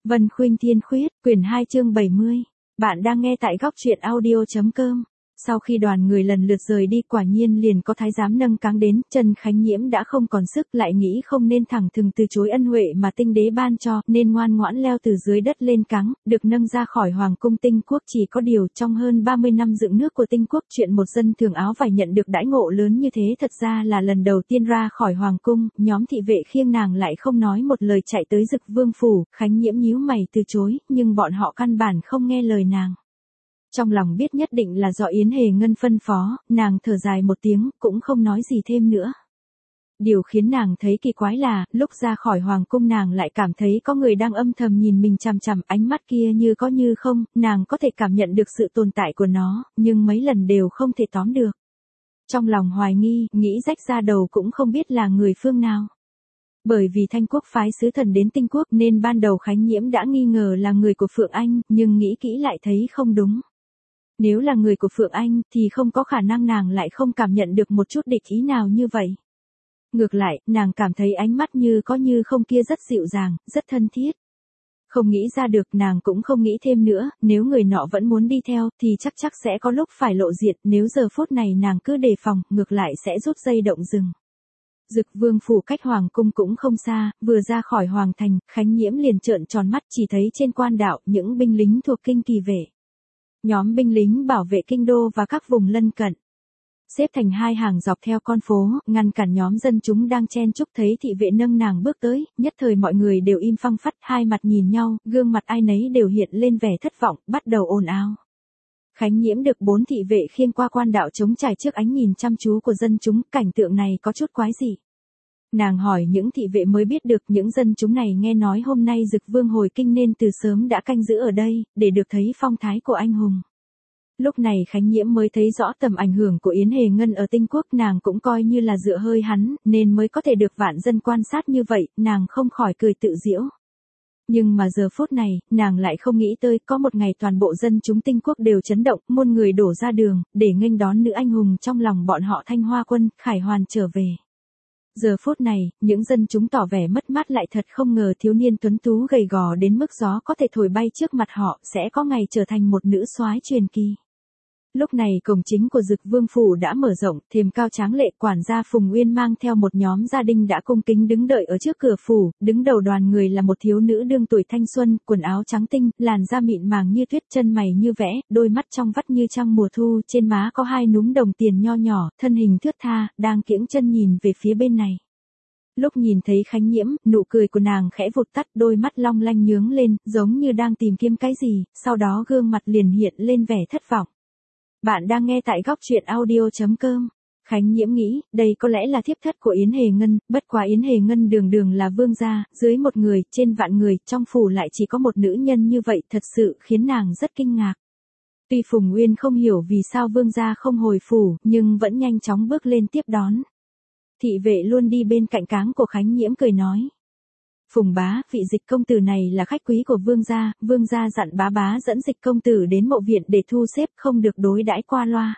Vân Khuynh Thiên Khuyết, quyển 2 chương 70. Bạn đang nghe tại góc truyện audio.com. Sau khi đoàn người lần lượt rời đi, quả nhiên liền có thái giám nâng cáng đến, Trần Khánh Nhiễm đã không còn sức, lại nghĩ không nên thẳng thừng từ chối ân huệ mà tinh đế ban cho, nên ngoan ngoãn leo từ dưới đất lên cáng, được nâng ra khỏi hoàng cung Tinh Quốc. Chỉ có điều trong hơn 30 năm dựng nước của Tinh Quốc, chuyện một dân thường áo vải nhận được đãi ngộ lớn như thế thật ra là lần đầu tiên ra khỏi hoàng cung. Nhóm thị vệ khiêng nàng lại không nói một lời chạy tới Dực Vương phủ. Khánh Nhiễm nhíu mày từ chối, nhưng bọn họ căn bản không nghe lời nàng. Trong lòng biết nhất định là do Yến Hề Ngân phân phó, nàng thở dài một tiếng, cũng không nói gì thêm nữa. Điều khiến nàng thấy kỳ quái là, lúc ra khỏi hoàng cung nàng lại cảm thấy có người đang âm thầm nhìn mình chằm chằm, ánh mắt kia như có như không, nàng có thể cảm nhận được sự tồn tại của nó, nhưng mấy lần đều không thể tóm được. Trong lòng hoài nghi, nghĩ rách ra đầu cũng không biết là người phương nào. Bởi vì Thanh Quốc phái sứ thần đến Tinh Quốc nên ban đầu Khánh Nhiễm đã nghi ngờ là người của Phượng Anh, nhưng nghĩ kỹ lại thấy không đúng. Nếu là người của Phượng Anh thì không có khả năng nàng lại không cảm nhận được một chút địch ý nào như vậy. Ngược lại, nàng cảm thấy ánh mắt như có như không kia rất dịu dàng, rất thân thiết. Không nghĩ ra được, nàng cũng không nghĩ thêm nữa, nếu người nọ vẫn muốn đi theo thì chắc sẽ có lúc phải lộ diện, nếu giờ phút này nàng cứ đề phòng, ngược lại sẽ rút dây động rừng. Dực Vương phủ cách hoàng cung cũng không xa, vừa ra khỏi hoàng thành, Khánh Nhiễm liền trợn tròn mắt, chỉ thấy trên quan đạo những binh lính thuộc kinh kỳ vệ. Nhóm binh lính bảo vệ kinh đô và các vùng lân cận. Xếp thành hai hàng dọc theo con phố, ngăn cản nhóm dân chúng đang chen chúc. Thấy thị vệ nâng nàng bước tới, nhất thời mọi người đều im phăng phắc, hai mặt nhìn nhau, gương mặt ai nấy đều hiện lên vẻ thất vọng, bắt đầu ồn ào. Khánh Nhiễm được 4 thị vệ khiêng qua quan đạo trống trải trước ánh nhìn chăm chú của dân chúng, cảnh tượng này có chút quái dị. Nàng hỏi những thị vệ mới biết được những dân chúng này nghe nói hôm nay Dực Vương hồi kinh nên từ sớm đã canh giữ ở đây, để được thấy phong thái của anh hùng. Lúc này Khánh Nhiễm mới thấy rõ tầm ảnh hưởng của Yến Hề Ngân ở Tinh Quốc, nàng cũng coi như là dựa hơi hắn, nên mới có thể được vạn dân quan sát như vậy, nàng không khỏi cười tự giễu. Nhưng mà giờ phút này, nàng lại không nghĩ tới có một ngày toàn bộ dân chúng Tinh Quốc đều chấn động, muôn người đổ ra đường, để nghênh đón nữ anh hùng trong lòng bọn họ Thanh Hoa Quân, Khải Hoàn trở về. Giờ phút này, những dân chúng tỏ vẻ mất mát, lại thật không ngờ thiếu niên tuấn tú gầy gò đến mức gió có thể thổi bay trước mặt họ sẽ có ngày trở thành một nữ soái truyền kỳ. Lúc này cổng chính của Dực Vương phủ đã mở rộng, thềm cao tráng lệ, quản gia Phùng Uyên mang theo một nhóm gia đình đã cung kính đứng đợi ở trước cửa phủ, đứng đầu đoàn người là một thiếu nữ đương tuổi thanh xuân, quần áo trắng tinh, làn da mịn màng như tuyết, chân mày như vẽ, đôi mắt trong vắt như trăng mùa thu, trên má có 2 núm đồng tiền nho nhỏ, thân hình thướt tha, đang kiễng chân nhìn về phía bên này. Lúc nhìn thấy Khánh Nhiễm, nụ cười của nàng khẽ vụt tắt, đôi mắt long lanh nhướng lên, giống như đang tìm kiếm cái gì, sau đó gương mặt liền hiện lên vẻ thất vọng. Bạn đang nghe tại góc truyện audio.com. Khánh Nhiễm nghĩ, đây có lẽ là thiếp thất của Yến Hề Ngân, bất quá Yến Hề Ngân đường đường là vương gia, dưới một người, trên vạn người, trong phủ lại chỉ có một nữ nhân như vậy, thật sự khiến nàng rất kinh ngạc. Tuy Phùng Uyên không hiểu vì sao vương gia không hồi phủ, nhưng vẫn nhanh chóng bước lên tiếp đón. Thị vệ luôn đi bên cạnh cáng của Khánh Nhiễm cười nói. Phùng bá, vị Dịch công tử này là khách quý của vương gia dặn bá dẫn Dịch công tử đến mộ viện để thu xếp, không được đối đãi qua loa.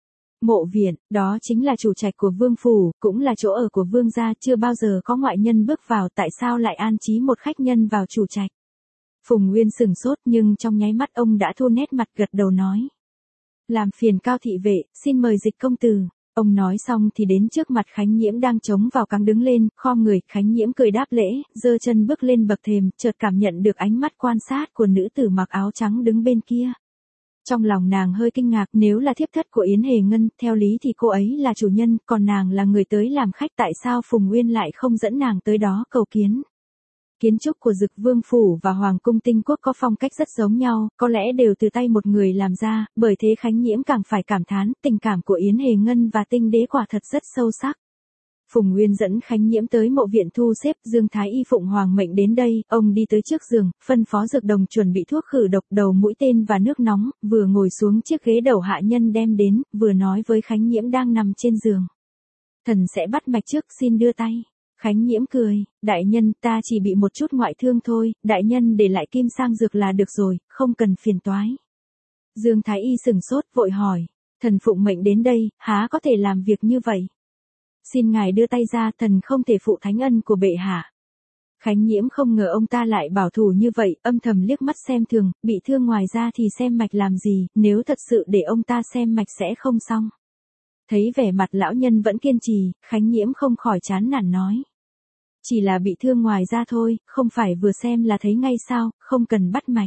Mộ viện, đó chính là chủ trạch của vương phủ, cũng là chỗ ở của vương gia, chưa bao giờ có ngoại nhân bước vào, tại sao lại an trí một khách nhân vào chủ trạch. Phùng Uyên sừng sốt, nhưng trong nháy mắt ông đã thu nét mặt, gật đầu nói. Làm phiền Cao thị vệ, xin mời Dịch công tử. Ông nói xong thì đến trước mặt Khánh Nhiễm đang chống vào cáng đứng lên, khom người, Khánh Nhiễm cười đáp lễ, giơ chân bước lên bậc thềm, chợt cảm nhận được ánh mắt quan sát của nữ tử mặc áo trắng đứng bên kia. Trong lòng nàng hơi kinh ngạc, nếu là thiếp thất của Yến Hề Ngân, theo lý thì cô ấy là chủ nhân, còn nàng là người tới làm khách, tại sao Phùng Uyên lại không dẫn nàng tới đó cầu kiến. Kiến trúc của Dực Vương phủ và Hoàng cung Tinh Quốc có phong cách rất giống nhau, có lẽ đều từ tay một người làm ra, bởi thế Khánh Nhiễm càng phải cảm thán, tình cảm của Yến Hề Ngân và Tinh đế quả thật rất sâu sắc. Phùng Uyên dẫn Khánh Nhiễm tới mộ viện thu xếp, Dương Thái Y phụng hoàng mệnh đến đây, ông đi tới trước giường, phân phó dược đồng chuẩn bị thuốc khử độc, đầu mũi tên và nước nóng, vừa ngồi xuống chiếc ghế đầu hạ nhân đem đến, vừa nói với Khánh Nhiễm đang nằm trên giường. Thần sẽ bắt mạch trước, xin đưa tay. Khánh Nhiễm cười, đại nhân, ta chỉ bị một chút ngoại thương thôi, đại nhân để lại kim sang dược là được rồi, không cần phiền toái. Dương Thái Y sừng sốt, vội hỏi, thần phụng mệnh đến đây, há có thể làm việc như vậy? Xin ngài đưa tay ra, thần không thể phụ thánh ân của bệ hạ. Khánh Nhiễm không ngờ ông ta lại bảo thủ như vậy, âm thầm liếc mắt xem thường, bị thương ngoài ra thì xem mạch làm gì, nếu thật sự để ông ta xem mạch sẽ không xong. Thấy vẻ mặt lão nhân vẫn kiên trì, Khánh Nhiễm không khỏi chán nản nói. Chỉ là bị thương ngoài ra thôi, không phải vừa xem là thấy ngay sao, không cần bắt mạch.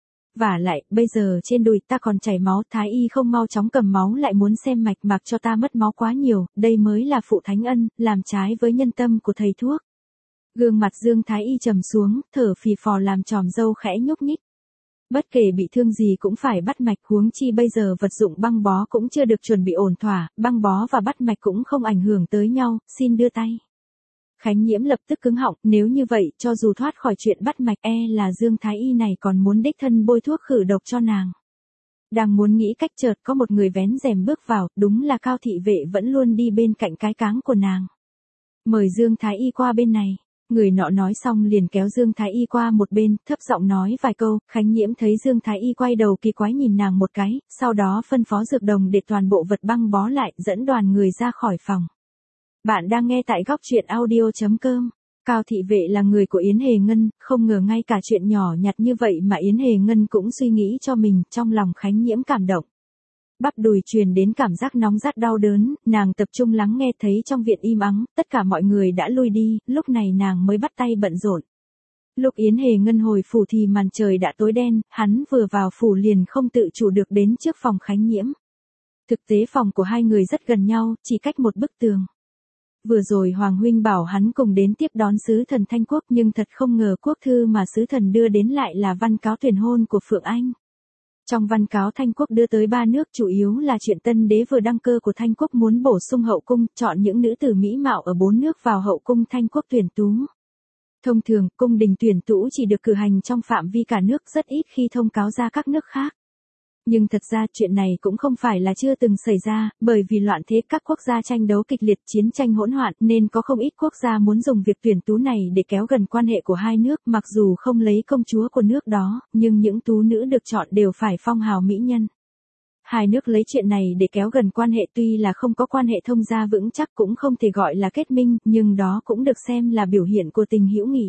Vả lại, bây giờ trên đùi ta còn chảy máu, thái y không mau chóng cầm máu lại muốn xem mạch mặc cho ta mất máu quá nhiều, đây mới là phụ thánh ân, làm trái với nhân tâm của thầy thuốc. Gương mặt Dương Thái y trầm xuống, thở phì phò làm tròm râu khẽ nhúc nhích. Bất kể bị thương gì cũng phải bắt mạch, huống chi bây giờ vật dụng băng bó cũng chưa được chuẩn bị ổn thỏa, băng bó và bắt mạch cũng không ảnh hưởng tới nhau, xin đưa tay. Khánh Nhiễm lập tức cứng họng, nếu như vậy, cho dù thoát khỏi chuyện bắt mạch là Dương Thái y này còn muốn đích thân bôi thuốc khử độc cho nàng. Đang muốn nghĩ cách chợt có một người vén rèm bước vào, đúng là Cao thị vệ vẫn luôn đi bên cạnh cái cáng của nàng. Mời Dương Thái y qua bên này. Người nọ nói xong liền kéo Dương Thái y qua một bên, thấp giọng nói vài câu, Khánh Nhiễm thấy Dương Thái y quay đầu kỳ quái nhìn nàng một cái, sau đó phân phó dược đồng để toàn bộ vật băng bó lại, dẫn đoàn người ra khỏi phòng. Bạn đang nghe tại góc truyện audio.com. Cao thị vệ là người của Yến Hề Ngân, không ngờ ngay cả chuyện nhỏ nhặt như vậy mà Yến Hề Ngân cũng suy nghĩ cho mình, trong lòng Khánh Nhiễm cảm động. Bắp đùi truyền đến cảm giác nóng rát đau đớn, nàng tập trung lắng nghe thấy trong viện im ắng, tất cả mọi người đã lui đi, lúc này nàng mới bắt tay bận rộn. Lúc Yến Hề Ngân hồi phủ thì màn trời đã tối đen, hắn vừa vào phủ liền không tự chủ được đến trước phòng Khánh Nhiễm. Thực tế phòng của hai người rất gần nhau, chỉ cách một bức tường. Vừa rồi Hoàng huynh bảo hắn cùng đến tiếp đón sứ thần Thanh Quốc, nhưng thật không ngờ quốc thư mà sứ thần đưa đến lại là văn cáo tuyển hôn của Phượng Anh. Trong văn cáo Thanh Quốc đưa tới 3 nước chủ yếu là chuyện tân đế vừa đăng cơ của Thanh Quốc muốn bổ sung hậu cung, chọn những nữ tử mỹ mạo ở 4 nước vào hậu cung Thanh Quốc tuyển tú. Thông thường, cung đình tuyển tú chỉ được cử hành trong phạm vi cả nước, rất ít khi thông cáo ra các nước khác. Nhưng thật ra chuyện này cũng không phải là chưa từng xảy ra, bởi vì loạn thế các quốc gia tranh đấu kịch liệt, chiến tranh hỗn loạn nên có không ít quốc gia muốn dùng việc tuyển tú này để kéo gần quan hệ của hai nước, mặc dù không lấy công chúa của nước đó, nhưng những tú nữ được chọn đều phải phong hào mỹ nhân. Hai nước lấy chuyện này để kéo gần quan hệ, tuy là không có quan hệ thông gia vững chắc cũng không thể gọi là kết minh, nhưng đó cũng được xem là biểu hiện của tình hữu nghị.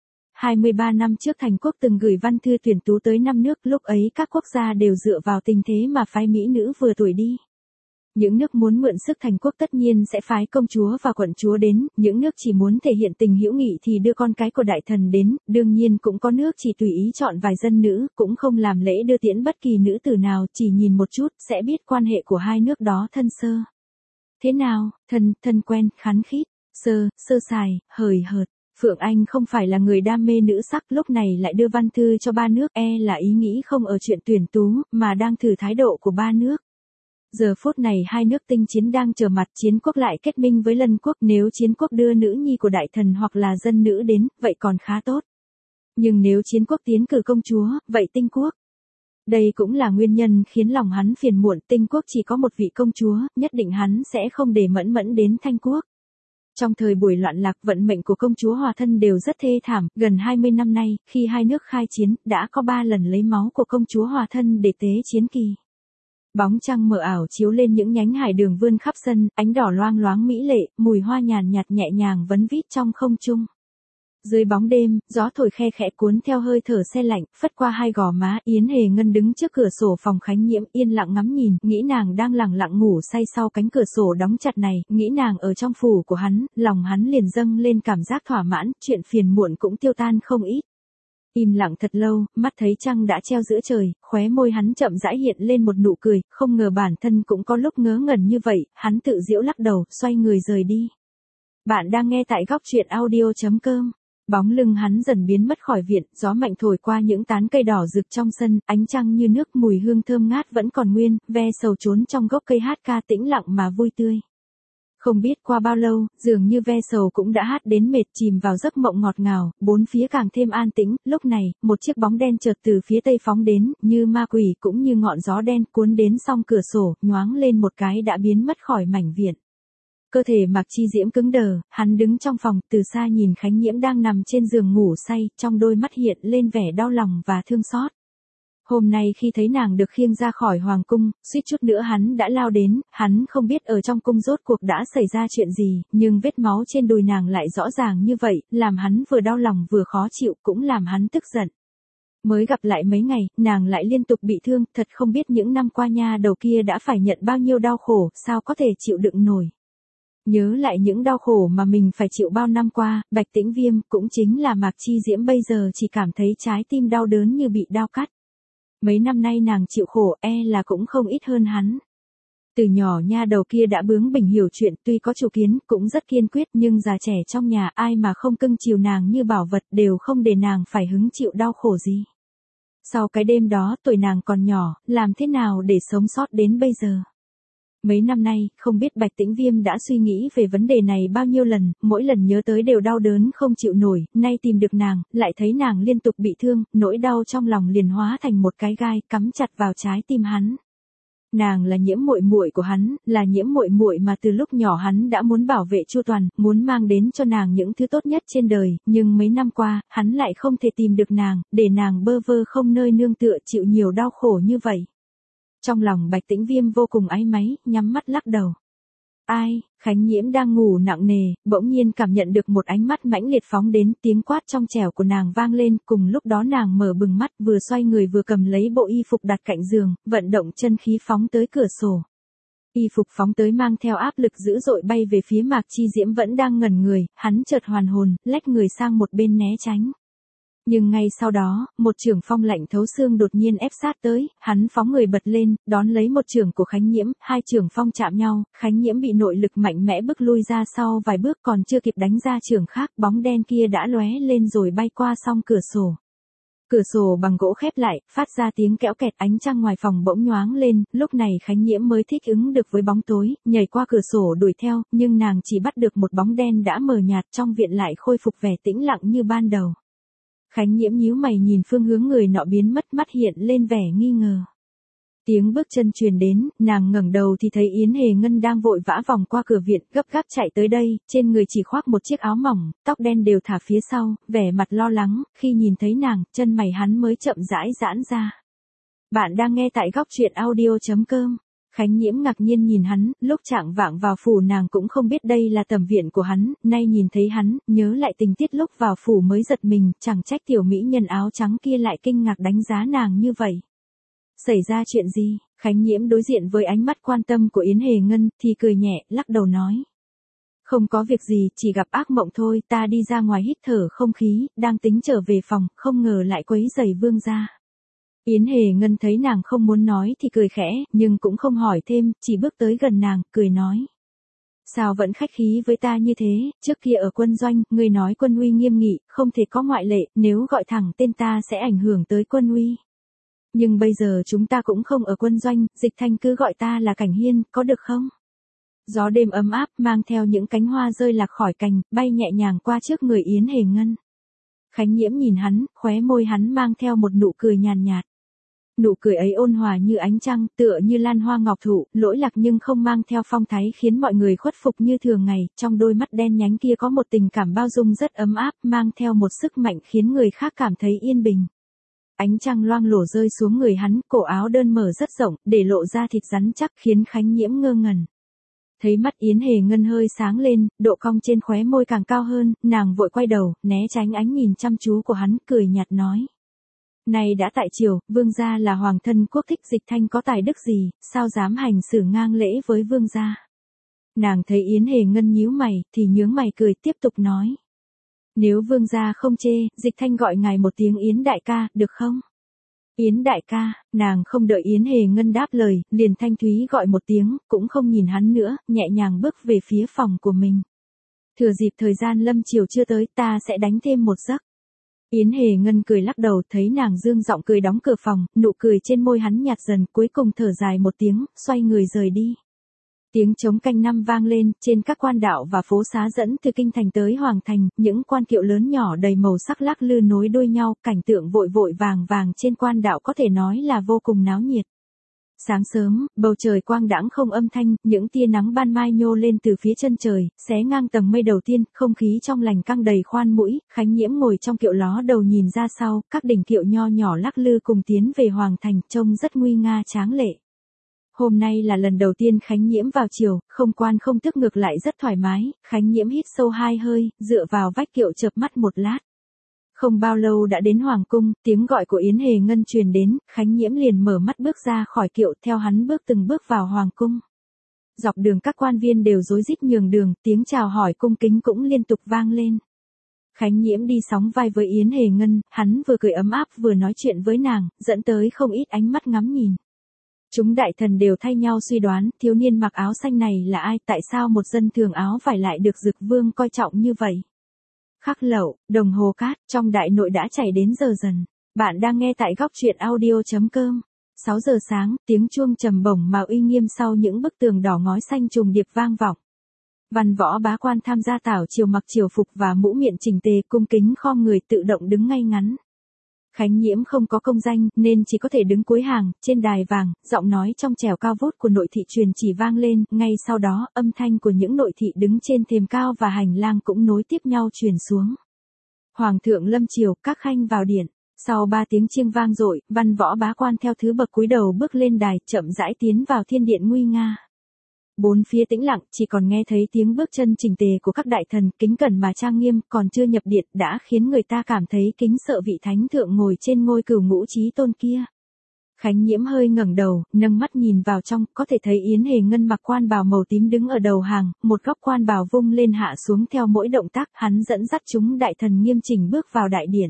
23 năm trước Thành Quốc từng gửi văn thư tuyển tú tới 5 nước, lúc ấy các quốc gia đều dựa vào tình thế mà phái mỹ nữ vừa tuổi đi. Những nước muốn mượn sức Thành Quốc tất nhiên sẽ phái công chúa và quận chúa đến, những nước chỉ muốn thể hiện tình hữu nghị thì đưa con cái của đại thần đến, đương nhiên cũng có nước chỉ tùy ý chọn vài dân nữ, cũng không làm lễ đưa tiễn bất kỳ nữ tử nào, chỉ nhìn một chút sẽ biết quan hệ của hai nước đó thân sơ. Thế nào, thân quen, khán khít, sơ sài, hời hợt. Phượng Anh không phải là người đam mê nữ sắc, lúc này lại đưa văn thư cho 3 nước, là ý nghĩ không ở chuyện tuyển tú, mà đang thử thái độ của 3 nước. Giờ phút này hai nước tinh chiến đang chờ mặt, Chiến Quốc lại kết minh với Lân Quốc, nếu Chiến Quốc đưa nữ nhi của đại thần hoặc là dân nữ đến, vậy còn khá tốt. Nhưng nếu Chiến Quốc tiến cử công chúa, vậy Tinh Quốc. Đây cũng là nguyên nhân khiến lòng hắn phiền muộn, Tinh Quốc chỉ có một vị công chúa, nhất định hắn sẽ không để mẫn đến Thanh Quốc. Trong thời buổi loạn lạc, vận mệnh của công chúa Hòa Thân đều rất thê thảm, gần 20 năm nay, khi hai nước khai chiến, đã có 3 lần lấy máu của công chúa Hòa Thân để tế chiến kỳ. Bóng trăng mờ ảo chiếu lên những nhánh hải đường vươn khắp sân, ánh đỏ loang loáng mỹ lệ, mùi hoa nhàn nhạt nhẹ nhàng vấn vít trong không trung. Dưới bóng đêm, gió thổi khe khẽ cuốn theo hơi thở se lạnh, phất qua hai gò má, Yến Hề Ngân đứng trước cửa sổ phòng Khánh Nhiễm, yên lặng ngắm nhìn, nghĩ nàng đang lẳng lặng ngủ say sau cánh cửa sổ đóng chặt này, nghĩ nàng ở trong phủ của hắn, lòng hắn liền dâng lên cảm giác thỏa mãn, chuyện phiền muộn cũng tiêu tan không ít. Im lặng thật lâu, mắt thấy trăng đã treo giữa trời, khóe môi hắn chậm rãi hiện lên một nụ cười, không ngờ bản thân cũng có lúc ngớ ngẩn như vậy, hắn tự giễu lắc đầu, xoay người rời đi. Bạn đang nghe tại góc truyện audio.com. Bóng lưng hắn dần biến mất khỏi viện, gió mạnh thổi qua những tán cây đỏ rực trong sân, ánh trăng như nước, mùi hương thơm ngát vẫn còn nguyên, ve sầu trốn trong gốc cây hát ca tĩnh lặng mà vui tươi. Không biết qua bao lâu, dường như ve sầu cũng đã hát đến mệt, chìm vào giấc mộng ngọt ngào, bốn phía càng thêm an tĩnh, lúc này, một chiếc bóng đen chợt từ phía tây phóng đến, như ma quỷ cũng như ngọn gió đen cuốn đến song cửa sổ, nhoáng lên một cái đã biến mất khỏi mảnh viện. Cơ thể Mạc Chi Diễm cứng đờ, hắn đứng trong phòng, từ xa nhìn Khánh Nhiễm đang nằm trên giường ngủ say, trong đôi mắt hiện lên vẻ đau lòng và thương xót. Hôm nay khi thấy nàng được khiêng ra khỏi hoàng cung, suýt chút nữa hắn đã lao đến, hắn không biết ở trong cung rốt cuộc đã xảy ra chuyện gì, nhưng vết máu trên đùi nàng lại rõ ràng như vậy, làm hắn vừa đau lòng vừa khó chịu, cũng làm hắn tức giận. Mới gặp lại mấy ngày, nàng lại liên tục bị thương, thật không biết những năm qua nha đầu kia đã phải nhận bao nhiêu đau khổ, sao có thể chịu đựng nổi. Nhớ lại những đau khổ mà mình phải chịu bao năm qua, Bạch Tĩnh Viêm cũng chính là Mạc Chi Diễm bây giờ chỉ cảm thấy trái tim đau đớn như bị đao cắt. Mấy năm nay nàng chịu khổ là cũng không ít hơn hắn. Từ nhỏ nha đầu kia đã bướng bỉnh hiểu chuyện, tuy có chủ kiến cũng rất kiên quyết, nhưng già trẻ trong nhà ai mà không cưng chiều nàng như bảo vật, đều không để nàng phải hứng chịu đau khổ gì. Sau cái đêm đó tuổi nàng còn nhỏ, làm thế nào để sống sót đến bây giờ? Mấy năm nay, không biết Bạch Tĩnh Viêm đã suy nghĩ về vấn đề này bao nhiêu lần, mỗi lần nhớ tới đều đau đớn không chịu nổi, nay tìm được nàng, lại thấy nàng liên tục bị thương, nỗi đau trong lòng liền hóa thành một cái gai cắm chặt vào trái tim hắn. Nàng là Nhiễm muội muội của hắn, là Nhiễm muội muội mà từ lúc nhỏ hắn đã muốn bảo vệ chu toàn, muốn mang đến cho nàng những thứ tốt nhất trên đời, nhưng mấy năm qua, hắn lại không thể tìm được nàng, để nàng bơ vơ không nơi nương tựa chịu nhiều đau khổ như vậy. Trong lòng Bạch Tĩnh Viêm vô cùng áy náy, nhắm mắt lắc đầu. Ai, Khánh Nhiễm đang ngủ nặng nề, bỗng nhiên cảm nhận được một ánh mắt mãnh liệt phóng đến, tiếng quát trong trẻo của nàng vang lên, cùng lúc đó nàng mở bừng mắt, vừa xoay người vừa cầm lấy bộ y phục đặt cạnh giường, vận động chân khí phóng tới cửa sổ. Y phục phóng tới mang theo áp lực dữ dội bay về phía Mạc Chi Diễm vẫn đang ngẩn người, hắn chợt hoàn hồn, lách người sang một bên né tránh. Nhưng ngay sau đó, một chưởng phong lạnh thấu xương đột nhiên ép sát tới, hắn phóng người bật lên, đón lấy một chưởng của Khánh Nhiễm, hai chưởng phong chạm nhau, Khánh Nhiễm bị nội lực mạnh mẽ bức lui ra sau vài bước, còn chưa kịp đánh ra chưởng khác, bóng đen kia đã lóe lên rồi bay qua song cửa sổ. Cửa sổ bằng gỗ khép lại, phát ra tiếng kẽo kẹt, ánh trăng ngoài phòng bỗng nhoáng lên, lúc này Khánh Nhiễm mới thích ứng được với bóng tối, nhảy qua cửa sổ đuổi theo, nhưng nàng chỉ bắt được một bóng đen đã mờ nhạt, trong viện lại khôi phục vẻ tĩnh lặng như ban đầu. Khánh Nhiễm nhíu mày nhìn phương hướng người nọ biến mất, mắt hiện lên vẻ nghi ngờ. Tiếng bước chân truyền đến, nàng ngẩng đầu thì thấy Yến Hề Ngân đang vội vã vòng qua cửa viện, gấp gáp chạy tới đây, trên người chỉ khoác một chiếc áo mỏng, tóc đen đều thả phía sau, vẻ mặt lo lắng, khi nhìn thấy nàng, chân mày hắn mới chậm rãi giãn ra. Bạn đang nghe tại góc truyện audio.com. Khánh Nhiễm ngạc nhiên nhìn hắn, lúc trạng vạng vào phủ nàng cũng không biết đây là tầm viện của hắn, nay nhìn thấy hắn, nhớ lại tình tiết lúc vào phủ mới giật mình, chẳng trách tiểu mỹ nhân áo trắng kia lại kinh ngạc đánh giá nàng như vậy. Xảy ra chuyện gì? Khánh Nhiễm đối diện với ánh mắt quan tâm của Yến Hề Ngân, thì cười nhẹ, lắc đầu nói. Không có việc gì, chỉ gặp ác mộng thôi, ta đi ra ngoài hít thở không khí, đang tính trở về phòng, không ngờ lại quấy rầy vương gia. Yến Hề Ngân thấy nàng không muốn nói thì cười khẽ, nhưng cũng không hỏi thêm, chỉ bước tới gần nàng, cười nói. Sao vẫn khách khí với ta như thế, trước kia ở quân doanh, ngươi nói quân uy nghiêm nghị, không thể có ngoại lệ, nếu gọi thẳng tên ta sẽ ảnh hưởng tới quân uy. Nhưng bây giờ chúng ta cũng không ở quân doanh, Dịch Thanh cứ gọi ta là Cảnh Hiên, có được không? Gió đêm ấm áp mang theo những cánh hoa rơi lạc khỏi cành, bay nhẹ nhàng qua trước người Yến Hề Ngân. Khánh Nhiễm nhìn hắn, khóe môi hắn mang theo một nụ cười nhàn nhạt. Nụ cười ấy ôn hòa như ánh trăng, tựa như lan hoa ngọc thụ, lỗi lạc nhưng không mang theo phong thái khiến mọi người khuất phục như thường ngày, trong đôi mắt đen nhánh kia có một tình cảm bao dung rất ấm áp, mang theo một sức mạnh khiến người khác cảm thấy yên bình. Ánh trăng loang lổ rơi xuống người hắn, cổ áo đơn mở rất rộng, để lộ ra thịt rắn chắc khiến Khánh Nhiễm ngơ ngẩn. Thấy mắt Yến Hề Ngân hơi sáng lên, độ cong trên khóe môi càng cao hơn, nàng vội quay đầu, né tránh ánh nhìn chăm chú của hắn, cười nhạt nói. Này đã tại triều, vương gia là hoàng thân quốc thích, Dịch Thanh có tài đức gì, sao dám hành xử ngang lễ với vương gia. Nàng thấy Yến Hề Ngân nhíu mày, thì nhướng mày cười tiếp tục nói. Nếu vương gia không chê, Dịch Thanh gọi ngài một tiếng Yến đại ca, được không? Yến đại ca, nàng không đợi Yến Hề Ngân đáp lời, liền thanh thúy gọi một tiếng, cũng không nhìn hắn nữa, nhẹ nhàng bước về phía phòng của mình. Thừa dịp thời gian lâm chiều chưa tới, ta sẽ đánh thêm một giấc. Yến Hề Ngân cười lắc đầu, thấy nàng dương giọng cười đóng cửa phòng, nụ cười trên môi hắn nhạt dần, cuối cùng thở dài một tiếng, xoay người rời đi. Tiếng trống canh năm vang lên, trên các quan đạo và phố xá dẫn từ kinh thành tới hoàng thành, những quan kiệu lớn nhỏ đầy màu sắc lắc lư nối đuôi nhau, cảnh tượng vội vội vàng vàng trên quan đạo có thể nói là vô cùng náo nhiệt. Sáng sớm, bầu trời quang đãng không âm thanh, những tia nắng ban mai nhô lên từ phía chân trời, xé ngang tầng mây đầu tiên, không khí trong lành căng đầy khoan mũi, Khánh Nhiễm ngồi trong kiệu ló đầu nhìn ra sau, các đỉnh kiệu nho nhỏ lắc lư cùng tiến về Hoàng Thành, trông rất nguy nga tráng lệ. Hôm nay là lần đầu tiên Khánh Nhiễm vào chiều, không quan không tức ngược lại rất thoải mái, Khánh Nhiễm hít sâu 2 hơi, dựa vào vách kiệu chợp mắt một lát. Không bao lâu đã đến Hoàng Cung, tiếng gọi của Yến Hề Ngân truyền đến, Khánh Nhiễm liền mở mắt bước ra khỏi kiệu theo hắn từng bước vào Hoàng Cung. Dọc đường các quan viên đều rối rít nhường đường, tiếng chào hỏi cung kính cũng liên tục vang lên. Khánh Nhiễm đi sóng vai với Yến Hề Ngân, hắn vừa cười ấm áp vừa nói chuyện với nàng, dẫn tới không ít ánh mắt ngắm nhìn. Chúng đại thần đều thay nhau suy đoán, thiếu niên mặc áo xanh này là ai, tại sao một dân thường áo vải lại được Dực Vương coi trọng như vậy. Khắc Lậu, đồng hồ cát, trong đại nội đã chảy đến giờ dần. Bạn đang nghe tại góc truyện audio.com. 6 giờ sáng, tiếng chuông trầm bổng mà uy nghiêm sau những bức tường đỏ ngói xanh trùng điệp vang vọng. Văn võ bá quan tham gia tảo triều mặc triều phục và mũ miệng chỉnh tề cung kính khom người tự động đứng ngay ngắn. Khánh Nhiễm không có công danh nên chỉ có thể đứng cuối hàng, trên đài vàng, giọng nói trong trẻo cao vút của nội thị truyền chỉ vang lên, ngay sau đó âm thanh của những nội thị đứng trên thềm cao và hành lang cũng nối tiếp nhau truyền xuống. Hoàng thượng lâm triều, các khanh vào điện. Sau 3 tiếng chiêng vang dội, văn võ bá quan theo thứ bậc cúi đầu bước lên đài, chậm rãi tiến vào thiên điện nguy nga. Bốn phía tĩnh lặng, chỉ còn nghe thấy tiếng bước chân chỉnh tề của các đại thần, kính cẩn mà trang nghiêm, còn chưa nhập điện đã khiến người ta cảm thấy kính sợ vị thánh thượng ngồi trên ngôi cửu ngũ chí tôn kia. Khánh Nhiễm hơi ngẩng đầu, nâng mắt nhìn vào trong, có thể thấy Yến Hề Ngân mặc quan bào màu tím đứng ở đầu hàng, một góc quan bào vung lên hạ xuống theo mỗi động tác, hắn dẫn dắt chúng đại thần nghiêm chỉnh bước vào đại điện.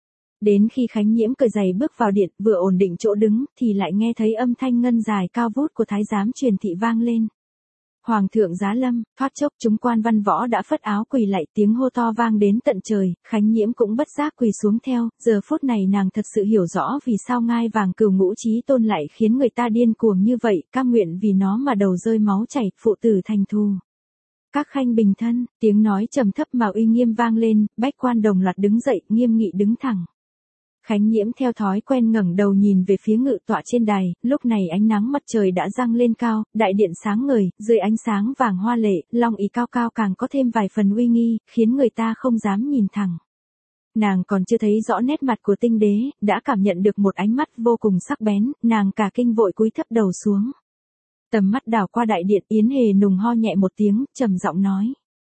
Đến khi Khánh Nhiễm cởi giày bước vào điện, vừa ổn định chỗ đứng, thì lại nghe thấy âm thanh ngân dài cao vút của thái giám truyền thị vang lên. Hoàng thượng giá lâm, thoát chốc chúng quan văn võ đã phất áo quỳ lạy, tiếng hô to vang đến tận trời, Khánh Nhiễm cũng bất giác quỳ xuống theo, giờ phút này nàng thật sự hiểu rõ vì sao ngai vàng cửu ngũ chí tôn lại khiến người ta điên cuồng như vậy, cam nguyện vì nó mà đầu rơi máu chảy, phụ tử thành thù. Các khanh bình thân, tiếng nói trầm thấp mà uy nghiêm vang lên, bách quan đồng loạt đứng dậy, nghiêm nghị đứng thẳng. Khánh Nhiễm theo thói quen ngẩng đầu nhìn về phía ngự tọa trên đài, lúc này ánh nắng mặt trời đã dâng lên cao, đại điện sáng ngời, dưới ánh sáng vàng hoa lệ, long ỷ cao cao càng có thêm vài phần uy nghi, khiến người ta không dám nhìn thẳng. Nàng còn chưa thấy rõ nét mặt của tinh đế, đã cảm nhận được một ánh mắt vô cùng sắc bén, nàng cả kinh vội cúi thấp đầu xuống. Tầm mắt đảo qua đại điện, Yến Hề nùng ho nhẹ một tiếng, trầm giọng nói.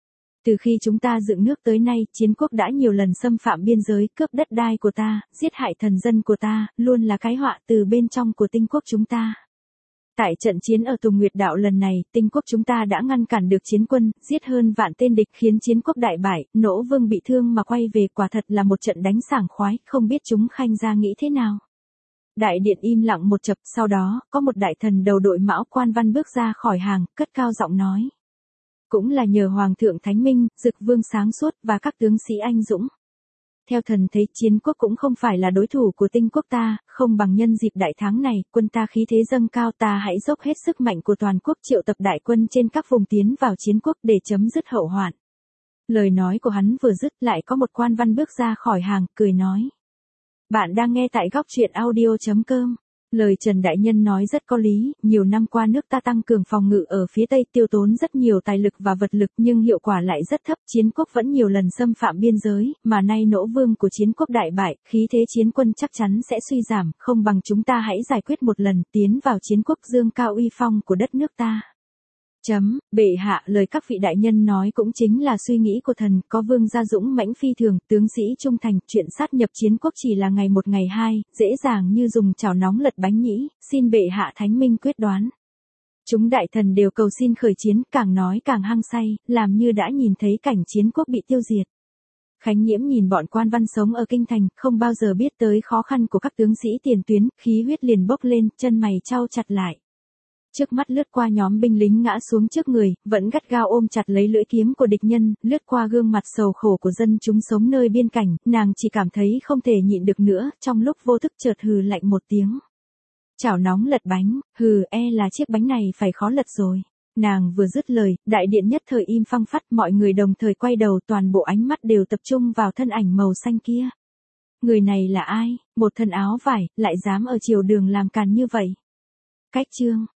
Từ khi chúng ta dựng nước tới nay, chiến quốc đã nhiều lần xâm phạm biên giới, cướp đất đai của ta, giết hại thần dân của ta, luôn là cái họa từ bên trong của tinh quốc chúng ta. Tại trận chiến ở Tùng Nguyệt Đạo lần này, tinh quốc chúng ta đã ngăn cản được chiến quân, giết hơn vạn tên địch khiến chiến quốc đại bại, Nỗ Vương bị thương mà quay về, quả thật là một trận đánh sảng khoái, không biết chúng khanh gia nghĩ thế nào. Đại điện im lặng một chập, sau đó, có một đại thần đầu đội mão quan văn bước ra khỏi hàng, cất cao giọng nói. Cũng là nhờ Hoàng thượng Thánh Minh, Dực Vương sáng suốt và các tướng sĩ anh dũng. Theo thần thấy chiến quốc cũng không phải là đối thủ của tinh quốc ta, không bằng nhân dịp đại thắng này, quân ta khí thế dâng cao, ta hãy dốc hết sức mạnh của toàn quốc triệu tập đại quân trên các vùng tiến vào chiến quốc để chấm dứt hậu hoạn. Lời nói của hắn vừa dứt lại có một quan văn bước ra khỏi hàng, cười nói. Bạn đang nghe tại góc truyện audio.com. Lời Trần Đại Nhân nói rất có lý, nhiều năm qua nước ta tăng cường phòng ngự ở phía Tây tiêu tốn rất nhiều tài lực và vật lực nhưng hiệu quả lại rất thấp, chiến quốc vẫn nhiều lần xâm phạm biên giới, mà nay Nỗ Vương của chiến quốc đại bại, khí thế chiến quân chắc chắn sẽ suy giảm, không bằng chúng ta hãy giải quyết một lần, tiến vào chiến quốc dương cao uy phong của đất nước ta. Bệ hạ, lời các vị đại nhân nói cũng chính là suy nghĩ của thần, có vương gia dũng mãnh phi thường, tướng sĩ trung thành, chuyện sát nhập chiến quốc chỉ là ngày một ngày hai, dễ dàng như dùng chảo nóng lật bánh nhĩ, xin bệ hạ thánh minh quyết đoán. Chúng đại thần đều cầu xin khởi chiến, càng nói càng hăng say, làm như đã nhìn thấy cảnh chiến quốc bị tiêu diệt. Khánh Nhiễm nhìn bọn quan văn sống ở kinh thành, không bao giờ biết tới khó khăn của các tướng sĩ tiền tuyến, khí huyết liền bốc lên, chân mày chau chặt lại. Trước mắt lướt qua nhóm binh lính ngã xuống trước người, vẫn gắt gao ôm chặt lấy lưỡi kiếm của địch nhân, lướt qua gương mặt sầu khổ của dân chúng sống nơi biên cảnh, nàng chỉ cảm thấy không thể nhịn được nữa, trong lúc vô thức chợt hừ lạnh một tiếng. Chảo nóng lật bánh, là chiếc bánh này phải khó lật rồi. Nàng vừa dứt lời, đại điện nhất thời im phăng phắt, mọi người đồng thời quay đầu, toàn bộ ánh mắt đều tập trung vào thân ảnh màu xanh kia. Người này là ai? Một thân áo vải, lại dám ở triều đường làm càn như vậy. Cách chương